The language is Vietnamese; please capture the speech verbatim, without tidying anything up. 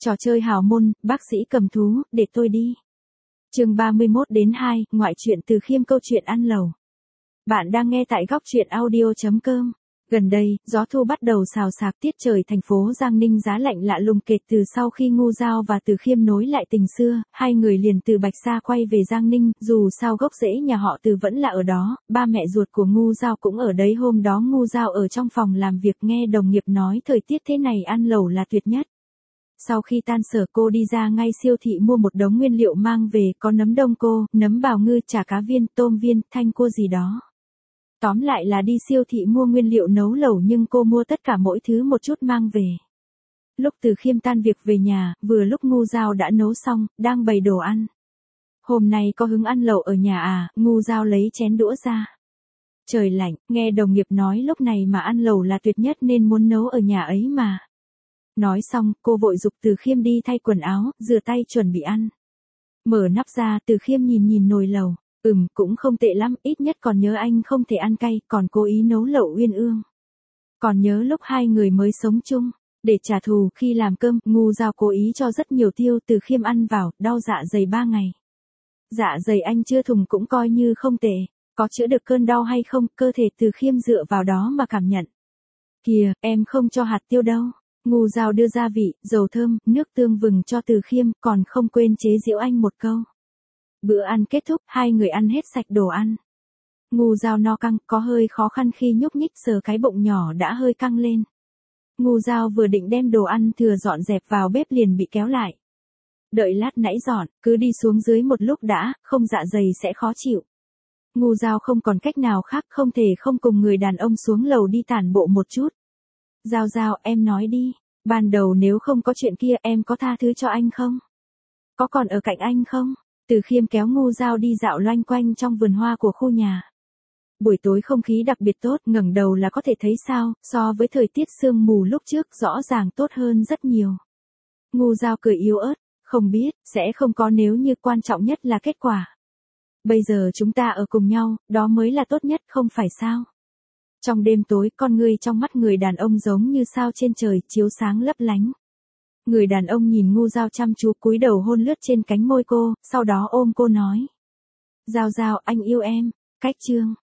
Trò chơi hào môn, bác sĩ cầm thú, để tôi đi. Chương ba mươi mốt đến hai, ngoại truyện Từ Khiêm, câu chuyện ăn lẩu. Bạn đang nghe tại góc truyện audio chấm com. Gần đây, gió thu bắt đầu xào xạc, tiết trời thành phố Giang Ninh giá lạnh lạ lùng kệt từ sau khi Ngu Dao và Từ Khiêm nối lại tình xưa, hai người liền từ Bạch Sa quay về Giang Ninh, dù sao gốc rễ nhà họ Từ vẫn là ở đó, ba mẹ ruột của Ngu Dao cũng ở đấy. Hôm đó Ngu Dao ở trong phòng làm việc nghe đồng nghiệp nói thời tiết thế này ăn lẩu là tuyệt nhất. Sau khi tan sở cô đi ra ngay siêu thị mua một đống nguyên liệu mang về, có nấm đông cô, nấm bào ngư, chả cá viên, tôm viên, thanh cua gì đó. Tóm lại là đi siêu thị mua nguyên liệu nấu lẩu, nhưng cô mua tất cả mỗi thứ một chút mang về. Lúc Từ Khiêm tan việc về nhà, vừa lúc Ngu Dao đã nấu xong, đang bày đồ ăn. Hôm nay có hứng ăn lẩu ở nhà à? Ngu Dao lấy chén đũa ra. Trời lạnh, nghe đồng nghiệp nói lúc này mà ăn lẩu là tuyệt nhất nên muốn nấu ở nhà ấy mà. Nói xong, cô vội giục Từ Khiêm đi thay quần áo, rửa tay chuẩn bị ăn. Mở nắp ra, Từ Khiêm nhìn nhìn nồi lẩu. Ừm, cũng không tệ lắm, ít nhất còn nhớ anh không thể ăn cay, còn cố ý nấu lẩu uyên ương. Còn nhớ lúc hai người mới sống chung, để trả thù, khi làm cơm, Ngu Dao cố ý cho rất nhiều tiêu, Từ Khiêm ăn vào, đau dạ dày ba ngày. Dạ dày anh chưa thùng cũng coi như không tệ, có chữa được cơn đau hay không, cơ thể Từ Khiêm dựa vào đó mà cảm nhận. Kìa, em không cho hạt tiêu đâu. Ngu Dao đưa gia vị, dầu thơm, nước tương vừng cho Từ Khiêm, còn không quên chế giễu anh một câu. Bữa ăn kết thúc, hai người ăn hết sạch đồ ăn. Ngu Dao no căng, có hơi khó khăn khi nhúc nhích, sờ cái bụng nhỏ đã hơi căng lên. Ngu Dao vừa định đem đồ ăn thừa dọn dẹp vào bếp liền bị kéo lại. Đợi lát nãy dọn, cứ đi xuống dưới một lúc đã, không dạ dày sẽ khó chịu. Ngu Dao không còn cách nào khác, không thể không cùng người đàn ông xuống lầu đi tản bộ một chút. Dao Dao, em nói đi, ban đầu nếu không có chuyện kia em có tha thứ cho anh không? Có còn ở cạnh anh không? Từ Khiêm kéo Ngu Dao đi dạo loanh quanh trong vườn hoa của khu nhà. Buổi tối không khí đặc biệt tốt, ngẩng đầu là có thể thấy sao, so với thời tiết sương mù lúc trước rõ ràng tốt hơn rất nhiều. Ngu Dao cười yếu ớt, không biết, sẽ không có nếu như, quan trọng nhất là kết quả. Bây giờ chúng ta ở cùng nhau, đó mới là tốt nhất, không phải sao? Trong đêm tối, con ngươi trong mắt người đàn ông giống như sao trên trời, chiếu sáng lấp lánh. Người đàn ông nhìn Ngu Dao chăm chú, cúi đầu hôn lướt trên cánh môi cô, sau đó ôm cô nói. Dao Dao, anh yêu em. Cách chương